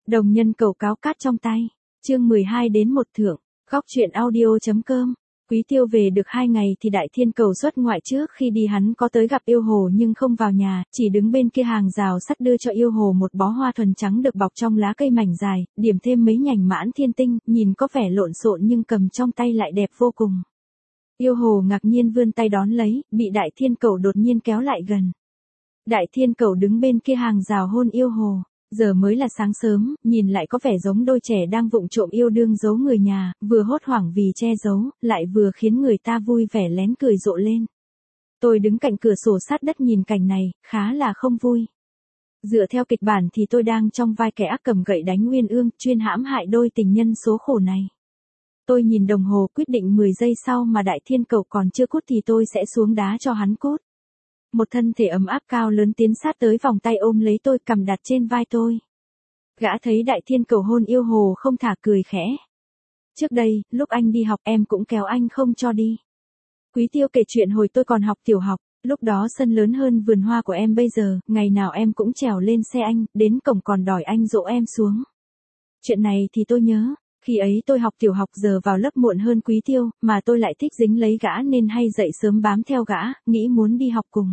Đồng nhân cầu cáo cát trong tay. Chương 12 đến 1 thượng. Góc truyện audio.com. Quý Tiêu về được 2 ngày thì Đại Thiên Cầu xuất ngoại, trước khi đi hắn có tới gặp Yêu Hồ nhưng không vào nhà, chỉ đứng bên kia hàng rào sắt đưa cho Yêu Hồ một bó hoa thuần trắng được bọc trong lá cây mảnh dài, điểm thêm mấy nhành mãn thiên tinh, nhìn có vẻ lộn xộn nhưng cầm trong tay lại đẹp vô cùng. Yêu Hồ ngạc nhiên vươn tay đón lấy, bị Đại Thiên Cầu đột nhiên kéo lại gần. Đại Thiên Cầu đứng bên kia hàng rào hôn Yêu Hồ. Giờ mới là sáng sớm, nhìn lại có vẻ giống đôi trẻ đang vụng trộm yêu đương giấu người nhà, vừa hốt hoảng vì che giấu, lại vừa khiến người ta vui vẻ lén cười rộ lên. Tôi đứng cạnh cửa sổ sát đất nhìn cảnh này, khá là không vui. Dựa theo kịch bản thì tôi đang trong vai kẻ ác cầm gậy đánh Uyên Ương, chuyên hãm hại đôi tình nhân số khổ này. Tôi nhìn đồng hồ quyết định 10 giây sau mà Đại Thiên Cầu còn chưa cút thì tôi sẽ xuống đá cho hắn cút. Một thân thể ấm áp cao lớn tiến sát tới vòng tay ôm lấy tôi, cầm đặt trên vai tôi. Gã thấy Đại Thiên Cầu hôn Yêu Hồ không thả, cười khẽ. Trước đây, lúc anh đi học em cũng kéo anh không cho đi. Quý Tiêu kể chuyện hồi tôi còn học tiểu học, lúc đó sân lớn hơn vườn hoa của em bây giờ, ngày nào em cũng trèo lên xe anh, đến cổng còn đòi anh dỗ em xuống. Chuyện này thì tôi nhớ. Khi ấy tôi học tiểu học, giờ vào lớp muộn hơn Quý Tiêu, mà tôi lại thích dính lấy gã nên hay dậy sớm bám theo gã, nghĩ muốn đi học cùng.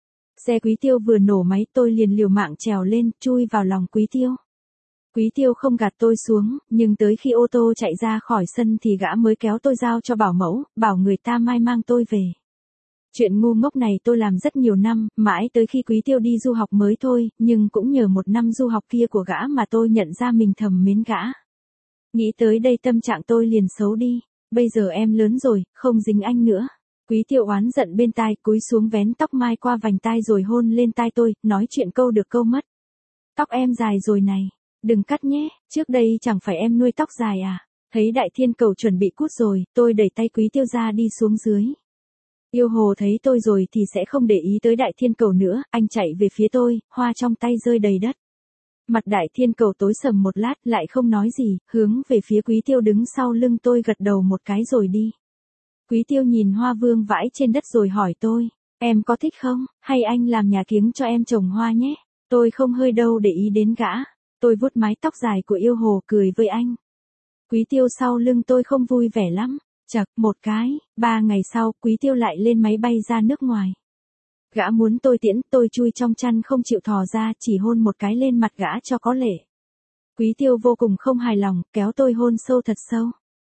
Xe Quý Tiêu vừa nổ máy tôi liền liều mạng trèo lên, chui vào lòng Quý Tiêu. Quý Tiêu không gạt tôi xuống, nhưng tới khi ô tô chạy ra khỏi sân thì gã mới kéo tôi giao cho bảo mẫu, bảo người ta mai mang tôi về. Chuyện ngu ngốc này tôi làm rất nhiều năm, mãi tới khi Quý Tiêu đi du học mới thôi, nhưng cũng nhờ một năm du học kia của gã mà tôi nhận ra mình thầm mến gã. Nghĩ tới đây tâm trạng tôi liền xấu đi. Bây giờ em lớn rồi, không dính anh nữa. Quý Tiêu oán giận bên tai, cúi xuống vén tóc mai qua vành tai rồi hôn lên tai tôi, nói chuyện câu được câu mất. Tóc em dài rồi này, đừng cắt nhé, trước đây chẳng phải em nuôi tóc dài à. Thấy Đại Thiên Cầu chuẩn bị cút rồi, tôi đẩy tay Quý Tiêu ra đi xuống dưới. Yêu Hồ thấy tôi rồi thì sẽ không để ý tới Đại Thiên Cầu nữa, anh chạy về phía tôi, hoa trong tay rơi đầy đất. Mặt Đại Thiên Cầu tối sầm một lát, lại không nói gì, hướng về phía Quý Tiêu đứng sau lưng tôi gật đầu một cái rồi đi. Quý Tiêu nhìn hoa vương vãi trên đất rồi hỏi tôi, em có thích không, hay anh làm nhà kiếng cho em trồng hoa nhé. Tôi không hơi đâu để ý đến gã. Tôi vuốt mái tóc dài của Yêu Hồ cười với anh. Quý Tiêu sau lưng tôi không vui vẻ lắm. Chậc một cái, 3 ngày sau, Quý Tiêu lại lên máy bay ra nước ngoài. Gã muốn tôi tiễn, tôi chui trong chăn không chịu thò ra, chỉ hôn một cái lên mặt gã cho có lệ. Quý Tiêu vô cùng không hài lòng, kéo tôi hôn sâu thật sâu.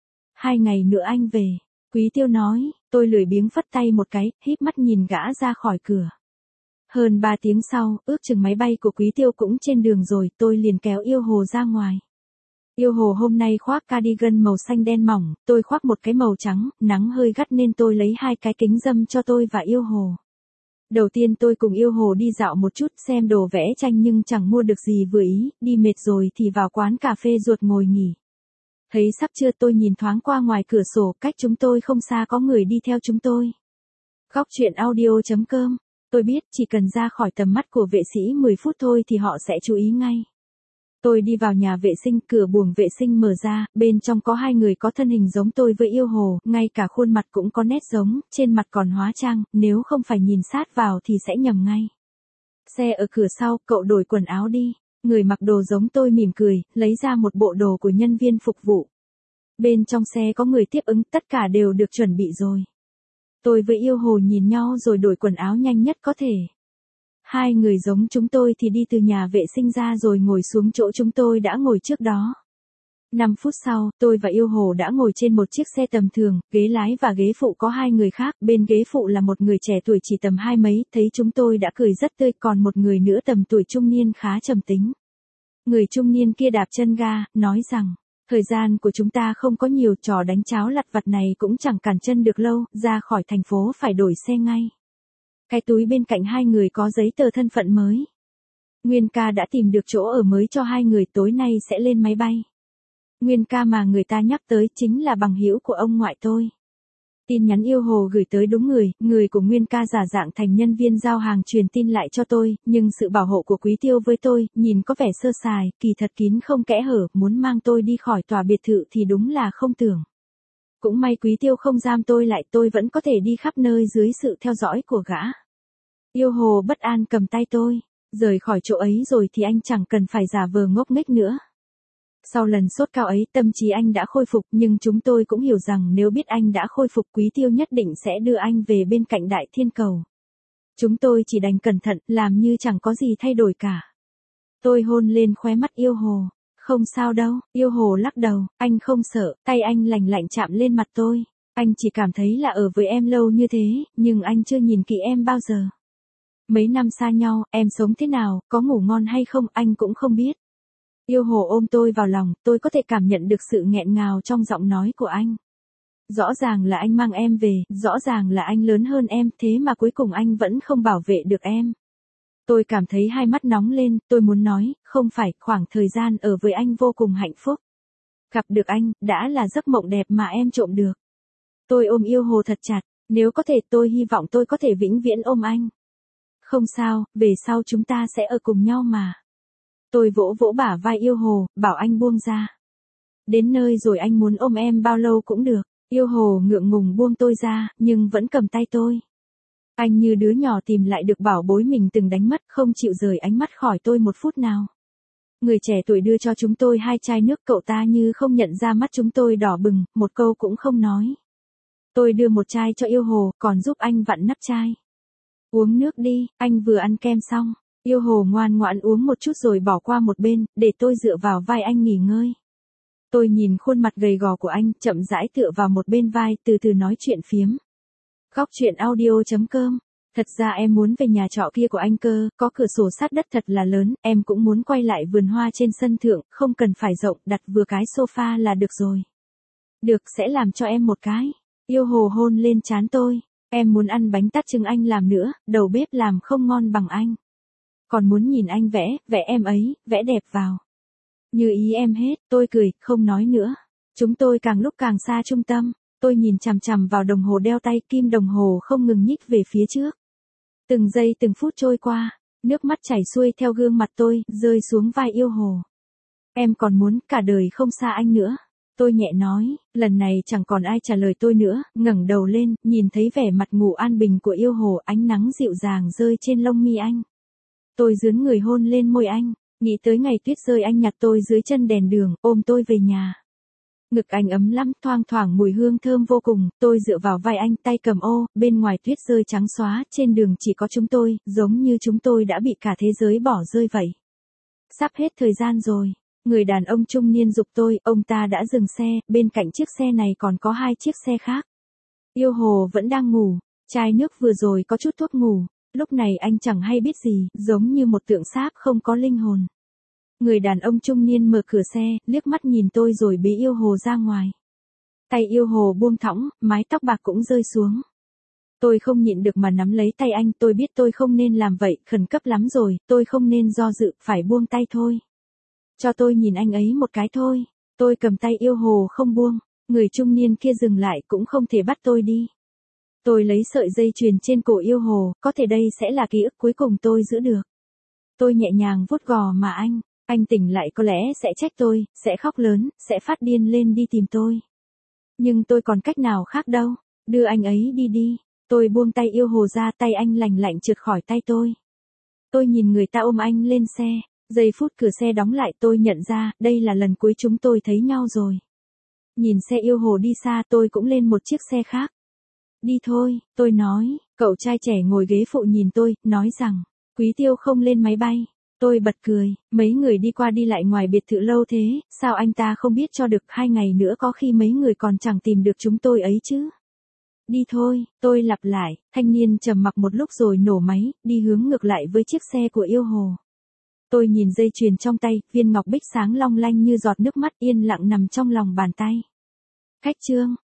2 ngày nữa anh về. Quý Tiêu nói, tôi lười biếng phất tay một cái, híp mắt nhìn gã ra khỏi cửa. Hơn 3 tiếng sau, ước chừng máy bay của Quý Tiêu cũng trên đường rồi, tôi liền kéo Yêu Hồ ra ngoài. Yêu Hồ hôm nay khoác cardigan màu xanh đen mỏng, tôi khoác một cái màu trắng, nắng hơi gắt nên tôi lấy 2 cái kính râm cho tôi và Yêu Hồ. Đầu tiên tôi cùng Yêu Hồ đi dạo một chút xem đồ vẽ tranh nhưng chẳng mua được gì vừa ý, đi mệt rồi thì vào quán cà phê ruột ngồi nghỉ. Thấy sắp trưa tôi nhìn thoáng qua ngoài cửa sổ, cách chúng tôi không xa có người đi theo chúng tôi. Góc truyện audio.com. Tôi biết chỉ cần ra khỏi tầm mắt của vệ sĩ 10 phút thôi thì họ sẽ chú ý ngay. Tôi đi vào nhà vệ sinh, cửa buồng vệ sinh mở ra, bên trong có 2 người có thân hình giống tôi với Yêu Hồ, ngay cả khuôn mặt cũng có nét giống, trên mặt còn hóa trang, nếu không phải nhìn sát vào thì sẽ nhầm ngay. Xe ở cửa sau, cậu đổi quần áo đi. Người mặc đồ giống tôi mỉm cười, lấy ra một bộ đồ của nhân viên phục vụ. Bên trong xe có người tiếp ứng, tất cả đều được chuẩn bị rồi. Tôi với Yêu Hồ nhìn nhau rồi đổi quần áo nhanh nhất có thể. 2 người giống chúng tôi thì đi từ nhà vệ sinh ra rồi ngồi xuống chỗ chúng tôi đã ngồi trước đó. 5 phút sau, tôi và Yêu Hồ đã ngồi trên một chiếc xe tầm thường, ghế lái và ghế phụ có 2 người khác, bên ghế phụ là một người trẻ tuổi chỉ tầm 20 mấy, thấy chúng tôi đã cười rất tươi, còn một người nữa tầm tuổi trung niên khá trầm tính. Người trung niên kia đạp chân ga, nói rằng, thời gian của chúng ta không có nhiều, trò đánh cháo lặt vặt này cũng chẳng cản chân được lâu, ra khỏi thành phố phải đổi xe ngay. Cái túi bên cạnh 2 người có giấy tờ thân phận mới. Nguyên ca đã tìm được chỗ ở mới cho 2 người, tối nay sẽ lên máy bay. Nguyên ca mà người ta nhắc tới chính là bằng hữu của ông ngoại tôi. Tin nhắn Yêu Hồ gửi tới đúng người của Nguyên ca giả dạng thành nhân viên giao hàng truyền tin lại cho tôi, nhưng sự bảo hộ của Quý Tiêu với tôi, nhìn có vẻ sơ sài, kỳ thật kín không kẽ hở, muốn mang tôi đi khỏi tòa biệt thự thì đúng là không tưởng. Cũng may Quý Tiêu không giam tôi lại, tôi vẫn có thể đi khắp nơi dưới sự theo dõi của gã. Yêu Hồ bất an cầm tay tôi, rời khỏi chỗ ấy rồi thì anh chẳng cần phải giả vờ ngốc nghếch nữa. Sau lần sốt cao ấy tâm trí anh đã khôi phục, nhưng chúng tôi cũng hiểu rằng nếu biết anh đã khôi phục Quý Tiêu nhất định sẽ đưa anh về bên cạnh Đại Thiên Cầu. Chúng tôi chỉ đành cẩn thận, làm như chẳng có gì thay đổi cả. Tôi hôn lên khóe mắt Yêu Hồ. Không sao đâu, Yêu Hồ lắc đầu, anh không sợ, tay anh lành lạnh chạm lên mặt tôi. Anh chỉ cảm thấy là ở với em lâu như thế, nhưng anh chưa nhìn kỹ em bao giờ. Mấy năm xa nhau, em sống thế nào, có ngủ ngon hay không, anh cũng không biết. Yêu Hồ ôm tôi vào lòng, tôi có thể cảm nhận được sự nghẹn ngào trong giọng nói của anh. Rõ ràng là anh mang em về, rõ ràng là anh lớn hơn em, thế mà cuối cùng anh vẫn không bảo vệ được em. Tôi cảm thấy hai mắt nóng lên, tôi muốn nói, không phải, khoảng thời gian ở với anh vô cùng hạnh phúc. Gặp được anh, đã là giấc mộng đẹp mà em trộm được. Tôi ôm Yêu Hồ thật chặt, nếu có thể tôi hy vọng tôi có thể vĩnh viễn ôm anh. Không sao, về sau chúng ta sẽ ở cùng nhau mà. Tôi vỗ vỗ bả vai Yêu Hồ, bảo anh buông ra. Đến nơi rồi anh muốn ôm em bao lâu cũng được. Yêu Hồ ngượng ngùng buông tôi ra, nhưng vẫn cầm tay tôi. Anh như đứa nhỏ tìm lại được bảo bối mình từng đánh mất, không chịu rời ánh mắt khỏi tôi một phút nào. Người trẻ tuổi đưa cho chúng tôi 2 chai nước, cậu ta như không nhận ra mắt chúng tôi đỏ bừng, một câu cũng không nói. Tôi đưa một chai cho Yêu Hồ, còn giúp anh vặn nắp chai. Uống nước đi, anh vừa ăn kem xong. Yêu Hồ ngoan ngoãn uống một chút rồi bỏ qua một bên, để tôi dựa vào vai anh nghỉ ngơi. Tôi nhìn khuôn mặt gầy gò của anh, chậm rãi tựa vào một bên vai, từ từ nói chuyện phiếm. Góc truyện audio.com. Thật ra em muốn về nhà trọ kia của anh cơ, có cửa sổ sát đất thật là lớn, em cũng muốn quay lại vườn hoa trên sân thượng, không cần phải rộng, đặt vừa cái sofa là được rồi. Được, sẽ làm cho em một cái. Yêu Hồ hôn lên trán tôi. Em muốn ăn bánh tart trứng anh làm nữa, đầu bếp làm không ngon bằng anh. Còn muốn nhìn anh vẽ, vẽ em ấy, vẽ đẹp vào. Như ý em hết, tôi cười, không nói nữa. Chúng tôi càng lúc càng xa trung tâm, tôi nhìn chằm chằm vào đồng hồ đeo tay, kim đồng hồ không ngừng nhích về phía trước. Từng giây từng phút trôi qua, nước mắt chảy xuôi theo gương mặt tôi, rơi xuống vai Yêu Hồ. Em còn muốn cả đời không xa anh nữa. Tôi nhẹ nói, lần này chẳng còn ai trả lời tôi nữa, ngẩng đầu lên, nhìn thấy vẻ mặt ngủ an bình của Yêu Hồ, ánh nắng dịu dàng rơi trên lông mi anh. Tôi dướn người hôn lên môi anh, nghĩ tới ngày tuyết rơi anh nhặt tôi dưới chân đèn đường, ôm tôi về nhà. Ngực anh ấm lắm, thoang thoảng mùi hương thơm vô cùng, tôi dựa vào vai anh, tay cầm ô, bên ngoài tuyết rơi trắng xóa, trên đường chỉ có chúng tôi, giống như chúng tôi đã bị cả thế giới bỏ rơi vậy. Sắp hết thời gian rồi. Người đàn ông trung niên giục tôi, ông ta đã dừng xe, bên cạnh chiếc xe này còn có 2 chiếc xe khác. Yêu Hồ vẫn đang ngủ, chai nước vừa rồi có chút thuốc ngủ, lúc này anh chẳng hay biết gì, giống như một tượng sáp không có linh hồn. Người đàn ông trung niên mở cửa xe, liếc mắt nhìn tôi rồi bế Yêu Hồ ra ngoài. Tay Yêu Hồ buông thõng, mái tóc bạc cũng rơi xuống. Tôi không nhịn được mà nắm lấy tay anh, tôi biết tôi không nên làm vậy, khẩn cấp lắm rồi, tôi không nên do dự, phải buông tay thôi. Cho tôi nhìn anh ấy một cái thôi. Tôi cầm tay Yêu Hồ không buông. Người trung niên kia dừng lại cũng không thể bắt tôi đi. Tôi lấy sợi dây chuyền trên cổ Yêu Hồ, có thể đây sẽ là ký ức cuối cùng tôi giữ được. Tôi nhẹ nhàng vuốt gò mà anh tỉnh lại có lẽ sẽ trách tôi, sẽ khóc lớn, sẽ phát điên lên đi tìm tôi. Nhưng tôi còn cách nào khác đâu, đưa anh ấy đi đi. Tôi buông tay Yêu Hồ ra, tay anh lành lạnh trượt khỏi tay tôi. Tôi nhìn người ta ôm anh lên xe. Giây phút cửa xe đóng lại tôi nhận ra, đây là lần cuối chúng tôi thấy nhau rồi. Nhìn xe Yêu Hồ đi xa tôi cũng lên một chiếc xe khác. Đi thôi, tôi nói, cậu trai trẻ ngồi ghế phụ nhìn tôi, nói rằng, Quý Tiêu không lên máy bay. Tôi bật cười, mấy người đi qua đi lại ngoài biệt thự lâu thế, sao anh ta không biết cho được 2 ngày nữa có khi mấy người còn chẳng tìm được chúng tôi ấy chứ. Đi thôi, tôi lặp lại, thanh niên trầm mặc một lúc rồi nổ máy, đi hướng ngược lại với chiếc xe của Yêu Hồ. Tôi nhìn dây chuyền trong tay, viên ngọc bích sáng long lanh như giọt nước mắt yên lặng nằm trong lòng bàn tay. Khách Trương,